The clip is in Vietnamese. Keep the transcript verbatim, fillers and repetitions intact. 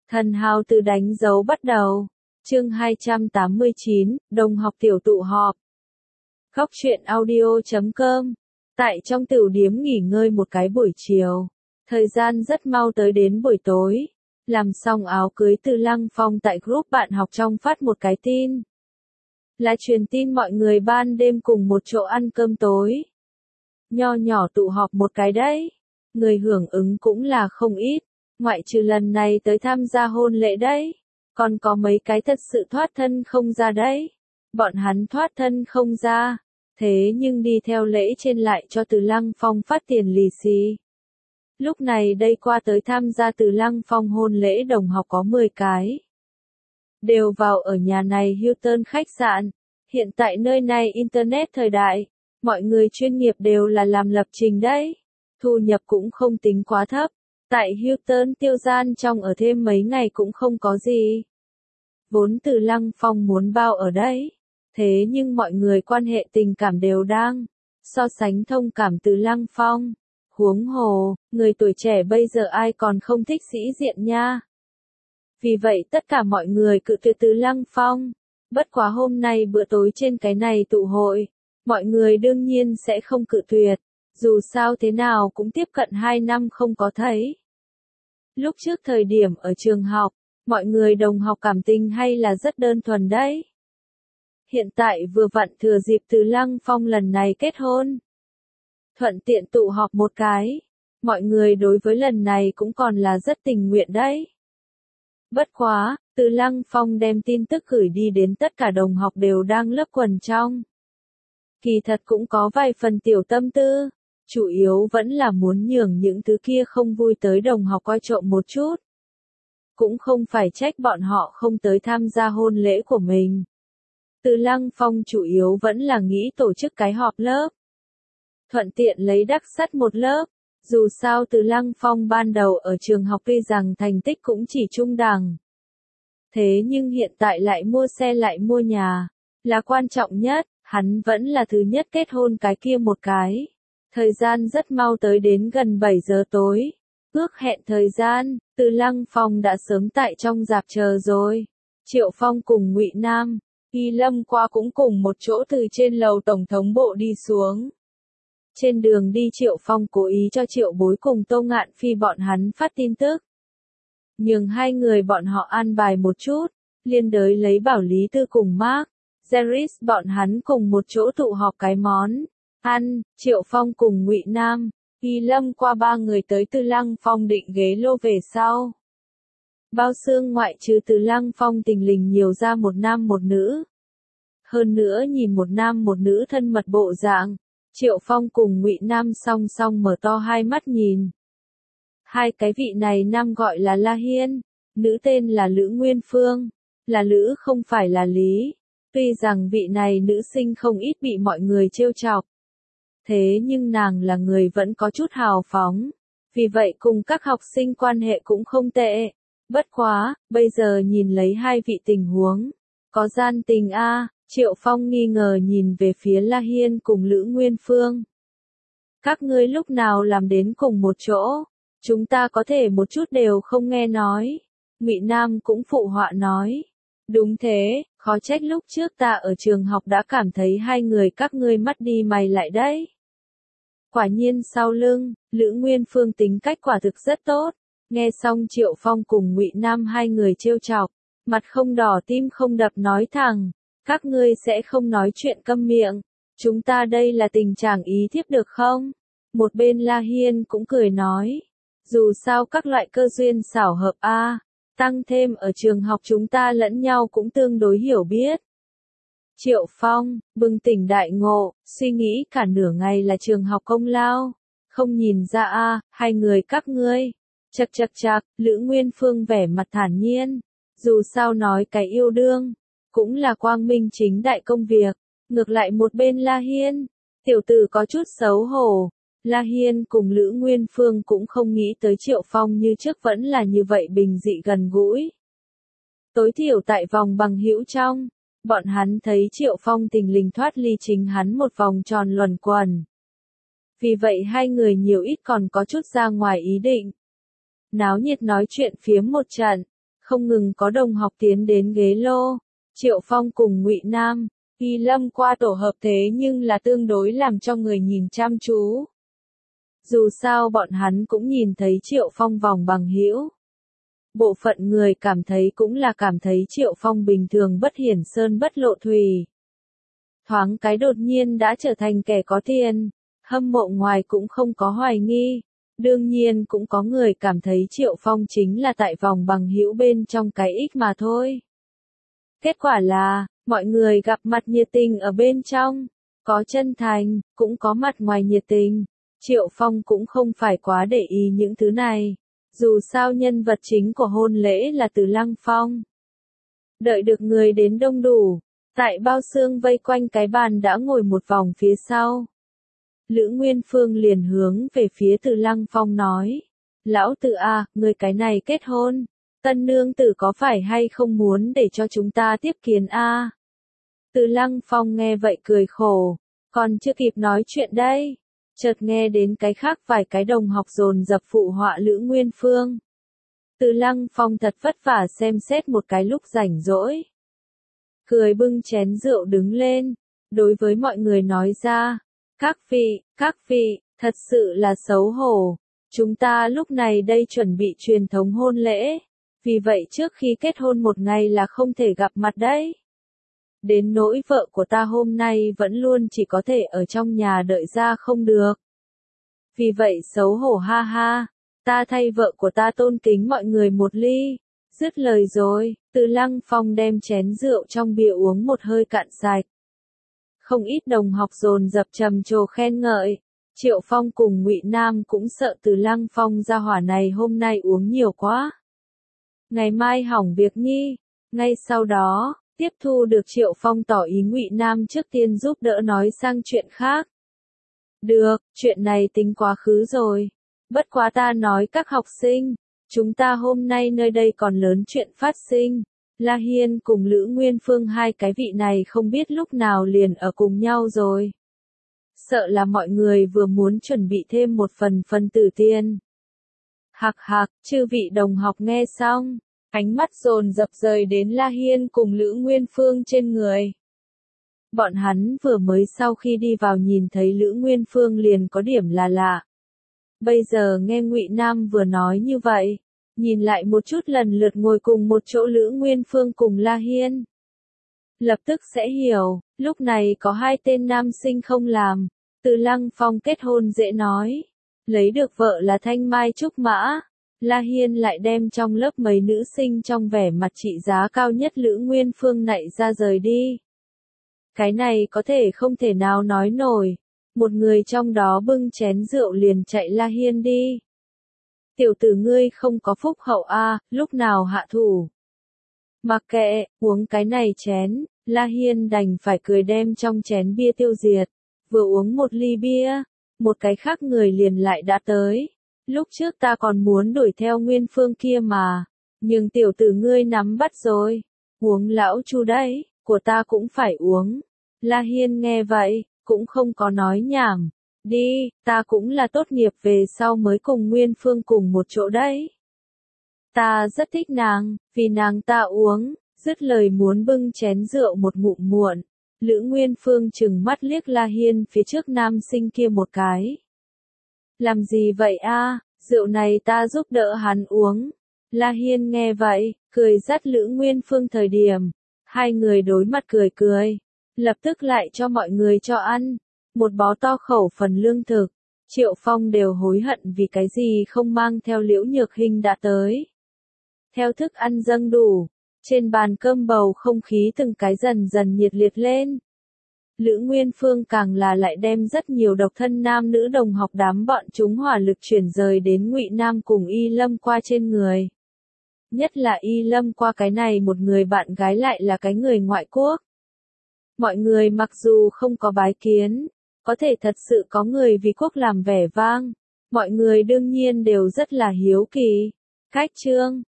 Thần hào từ đánh dấu bắt đầu. Chương hai trăm tám mươi chín, đồng học tiểu tụ họp. Góc truyện audio chấm com. Tại trong tửu điếm nghỉ ngơi một cái buổi chiều. Thời gian rất mau tới đến buổi tối. Làm xong áo cưới Từ Lăng Phong tại group bạn học trong phát một cái tin. Là truyền tin mọi người ban đêm cùng một chỗ ăn cơm tối. Nho nhỏ tụ họp một cái đấy. Người hưởng ứng cũng là không ít. Ngoại trừ lần này tới tham gia hôn lễ đấy. Còn có mấy cái thật sự thoát thân không ra đấy. Bọn hắn thoát thân không ra. Thế nhưng đi theo lễ trên lại cho Từ Lăng Phong phát tiền lì xì. Lúc này đây qua tới tham gia Từ Lăng Phong hôn lễ đồng học có mười cái. Đều vào ở nhà này Hilton khách sạn. Hiện tại nơi này Internet thời đại. Mọi người chuyên nghiệp đều là làm lập trình đấy. Thu nhập cũng không tính quá thấp. Tại Hilton tiêu gian trong ở thêm mấy ngày cũng không có gì. Vốn Từ Lăng Phong muốn bao ở đấy. Thế nhưng mọi người quan hệ tình cảm đều đang so sánh thông cảm Từ Lăng Phong. Huống hồ, người tuổi trẻ bây giờ ai còn không thích sĩ diện nha. Vì vậy tất cả mọi người cự tuyệt Từ Lăng Phong. Bất quá hôm nay bữa tối trên cái này tụ hội, mọi người đương nhiên sẽ không cự tuyệt. Dù sao thế nào cũng tiếp cận hai năm không có thấy. Lúc trước thời điểm ở trường học, mọi người đồng học cảm tình hay là rất đơn thuần đấy. Hiện tại vừa vặn thừa dịp Từ Lăng Phong lần này kết hôn. Thuận tiện tụ họp một cái. Mọi người đối với lần này cũng còn là rất tình nguyện đấy. Bất quá, Từ Lăng Phong đem tin tức gửi đi đến tất cả đồng học đều đang lớp quần trong. Kỳ thật cũng có vài phần tiểu tâm tư. Chủ yếu vẫn là muốn nhường những thứ kia không vui tới đồng học coi trộm một chút. Cũng không phải trách bọn họ không tới tham gia hôn lễ của mình. Từ Lăng Phong chủ yếu vẫn là nghĩ tổ chức cái họp lớp. Thuận tiện lấy đắc sắt một lớp. Dù sao Từ Lăng Phong ban đầu ở trường học tuy rằng thành tích cũng chỉ trung đẳng. Thế nhưng hiện tại lại mua xe lại mua nhà. Là quan trọng nhất, hắn vẫn là thứ nhất kết hôn cái kia một cái. Thời gian rất mau tới đến gần bảy giờ tối. Ước hẹn thời gian, Từ Lăng Phong đã sớm tại trong rạp chờ rồi. Triệu Phong cùng Ngụy Nam, Y Lâm qua cũng cùng một chỗ từ trên lầu tổng thống bộ đi xuống. Trên đường đi Triệu Phong cố ý cho Triệu Bối cùng Tô Ngạn Phi bọn hắn phát tin tức. Nhưng hai người bọn họ an bài một chút, liên đới lấy bảo Lý Tư cùng Mark, Zeris bọn hắn cùng một chỗ tụ họp cái món. Ăn, Triệu Phong cùng Ngụy Nam, Y Lâm qua ba người tới Từ Lăng Phong định ghế lô về sau. Bao xương ngoại trừ Từ Lăng Phong tình lình nhiều ra một nam một nữ. Hơn nữa nhìn một nam một nữ thân mật bộ dạng, Triệu Phong cùng Ngụy Nam song song mở to hai mắt nhìn. Hai cái vị này nam gọi là La Hiên, nữ tên là Lữ Nguyên Phương, là Lữ không phải là Lý. Tuy rằng vị này nữ sinh không ít bị mọi người trêu chọc. Thế nhưng nàng là người vẫn có chút hào phóng. Vì vậy cùng các học sinh quan hệ cũng không tệ. Bất quá, bây giờ nhìn lấy hai vị tình huống. Có gian tình a à, Triệu Phong nghi ngờ nhìn về phía La Hiên cùng Lữ Nguyên Phương. Các ngươi lúc nào làm đến cùng một chỗ? Chúng ta có thể một chút đều không nghe nói. Ngụy Nam cũng phụ họa nói. Đúng thế, khó trách lúc trước ta ở trường học đã cảm thấy hai người các ngươi mắt đi mày lại đấy. Quả nhiên sau lưng, Lữ Nguyên Phương tính cách quả thực rất tốt. Nghe xong Triệu Phong cùng Ngụy Nam hai người trêu chọc, mặt không đỏ tim không đập nói thẳng, các ngươi sẽ không nói chuyện câm miệng, chúng ta đây là tình trạng ý thiếp được không? Một bên La Hiên cũng cười nói, dù sao các loại cơ duyên xảo hợp a, tăng thêm ở trường học chúng ta lẫn nhau cũng tương đối hiểu biết. Triệu Phong, bừng tỉnh đại ngộ, suy nghĩ cả nửa ngày là trường học công lao. Không nhìn ra a à, hai người các ngươi. Chật chật chật, Lữ Nguyên Phương vẻ mặt thản nhiên. Dù sao nói cái yêu đương, cũng là quang minh chính đại công việc. Ngược lại một bên La Hiên, tiểu tử có chút xấu hổ. La Hiên cùng Lữ Nguyên Phương cũng không nghĩ tới Triệu Phong như trước vẫn là như vậy bình dị gần gũi. Tối thiểu tại vòng bằng hữu trong. Bọn hắn thấy Triệu Phong tình lình thoát ly chính hắn một vòng tròn luẩn quẩn. Vì vậy hai người nhiều ít còn có chút ra ngoài ý định. Náo nhiệt nói chuyện phiếm một trận, không ngừng có đồng học tiến đến ghế lô. Triệu Phong cùng Ngụy Nam, Y Lâm qua tổ hợp thế nhưng là tương đối làm cho người nhìn chăm chú. Dù sao bọn hắn cũng nhìn thấy Triệu Phong vòng bằng hữu. Bộ phận người cảm thấy cũng là cảm thấy Triệu Phong bình thường bất hiển sơn bất lộ thùy. Thoáng cái đột nhiên đã trở thành kẻ có tiền, hâm mộ ngoài cũng không có hoài nghi. Đương nhiên cũng có người cảm thấy Triệu Phong chính là tại vòng bằng hữu bên trong cái ích mà thôi. Kết quả là, mọi người gặp mặt nhiệt tình ở bên trong, có chân thành, cũng có mặt ngoài nhiệt tình. Triệu Phong cũng không phải quá để ý những thứ này. Dù sao nhân vật chính của hôn lễ là Từ Lăng Phong. Đợi được người đến đông đủ, tại bao xương vây quanh cái bàn đã ngồi một vòng phía sau. Lữ Nguyên Phương liền hướng về phía Từ Lăng Phong nói. Lão Từ à, người cái này kết hôn. Tân nương tử có phải hay không muốn để cho chúng ta tiếp kiến a? Từ Lăng Phong nghe vậy cười khổ. Còn chưa kịp nói chuyện đây. Chợt nghe đến cái khác vài cái đồng học dồn dập phụ họa Lữ Nguyên Phương. Từ Lăng Phong thật vất vả xem xét một cái lúc rảnh rỗi. Cười bưng chén rượu đứng lên. Đối với mọi người nói ra. Các vị, các vị, thật sự là xấu hổ. Chúng ta lúc này đây chuẩn bị truyền thống hôn lễ. Vì vậy trước khi kết hôn một ngày là không thể gặp mặt đấy. Đến nỗi vợ của ta hôm nay vẫn luôn chỉ có thể ở trong nhà đợi ra không được. Vì vậy xấu hổ ha ha, ta thay vợ của ta tôn kính mọi người một ly. Dứt lời rồi, Từ Lăng Phong đem chén rượu trong bia uống một hơi cạn sạch. Không ít đồng học dồn dập trầm trồ khen ngợi. Triệu Phong cùng Ngụy Nam cũng sợ Từ Lăng Phong ra hỏa này hôm nay uống nhiều quá. Ngày mai hỏng việc nhi. Ngay sau đó, tiếp thu được Triệu Phong tỏ ý Ngụy Nam trước tiên giúp đỡ nói sang chuyện khác. Được, chuyện này tính quá khứ rồi. Bất quá ta nói các học sinh, chúng ta hôm nay nơi đây còn lớn chuyện phát sinh. La Hiên cùng Lữ Nguyên Phương hai cái vị này không biết lúc nào liền ở cùng nhau rồi. Sợ là mọi người vừa muốn chuẩn bị thêm một phần phân tử tiền. Hạc hạc, chư vị đồng học nghe xong, ánh mắt dồn dập rời đến La Hiên cùng Lữ Nguyên Phương trên người. Bọn hắn vừa mới sau khi đi vào nhìn thấy Lữ Nguyên Phương liền có điểm là lạ. Bây giờ nghe Ngụy Nam vừa nói như vậy, nhìn lại một chút lần lượt ngồi cùng một chỗ Lữ Nguyên Phương cùng La Hiên. Lập tức sẽ hiểu, lúc này có hai tên nam sinh không làm, Từ Lăng Phong kết hôn dễ nói. Lấy được vợ là Thanh Mai Trúc Mã, La Hiên lại đem trong lớp mấy nữ sinh trong vẻ mặt trị giá cao nhất Lữ Nguyên Phương nạy ra rời đi. Cái này có thể không thể nào nói nổi, một người trong đó bưng chén rượu liền chạy La Hiên đi. Tiểu tử ngươi không có phúc hậu a, à, lúc nào hạ thủ. Mặc kệ, uống cái này chén, La Hiên đành phải cười đem trong chén bia tiêu diệt. Vừa uống một ly bia, một cái khác người liền lại đã tới. Lúc trước ta còn muốn đuổi theo Nguyên Phương kia mà, nhưng tiểu tử ngươi nắm bắt rồi. Uống lão Chu đấy, của ta cũng phải uống. La Hiên nghe vậy, cũng không có nói nhảm. Đi, ta cũng là tốt nghiệp về sau mới cùng Nguyên Phương cùng một chỗ đấy. Ta rất thích nàng, vì nàng ta uống, dứt lời muốn bưng chén rượu một ngụm muộn. Lữ Nguyên Phương trừng mắt liếc La Hiên phía trước nam sinh kia một cái. Làm gì vậy a? Rượu này ta giúp đỡ hắn uống. La Hiên nghe vậy, cười dắt Lữ Nguyên Phương thời điểm. Hai người đối mặt cười cười. Lập tức lại cho mọi người cho ăn. Một bó to khẩu phần lương thực. Triệu Phong đều hối hận vì cái gì không mang theo Liễu Nhược Hinh đã tới. Theo thức ăn dâng đủ. Trên bàn cơm bầu không khí từng cái dần dần nhiệt liệt lên. Lữ Nguyên Phương càng là lại đem rất nhiều độc thân nam nữ đồng học đám bọn chúng hỏa lực chuyển rời đến Ngụy Nam cùng Y Lâm qua trên người. Nhất là Y Lâm qua cái này một người bạn gái lại là cái người ngoại quốc. Mọi người mặc dù không có bái kiến, có thể thật sự có người vì quốc làm vẻ vang. Mọi người đương nhiên đều rất là hiếu kỳ. Khách trương,